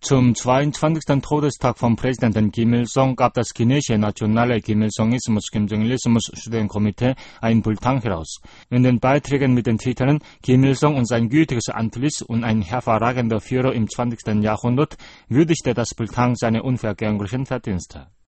Zum 22. Todestag von Präsident Kim Il-sung gab das chinesische Nationale Kim-Il-sungismus-Kim-Jong-Ilismus-Studienkomitee ein Bulletin heraus. In den Beiträgen mit den Titeln Kim Il-sung und sein gütiges Antlitz und ein hervorragender Führer im 20. Jahrhundert würdigte das Bulletin seine unvergänglichen Verdienste.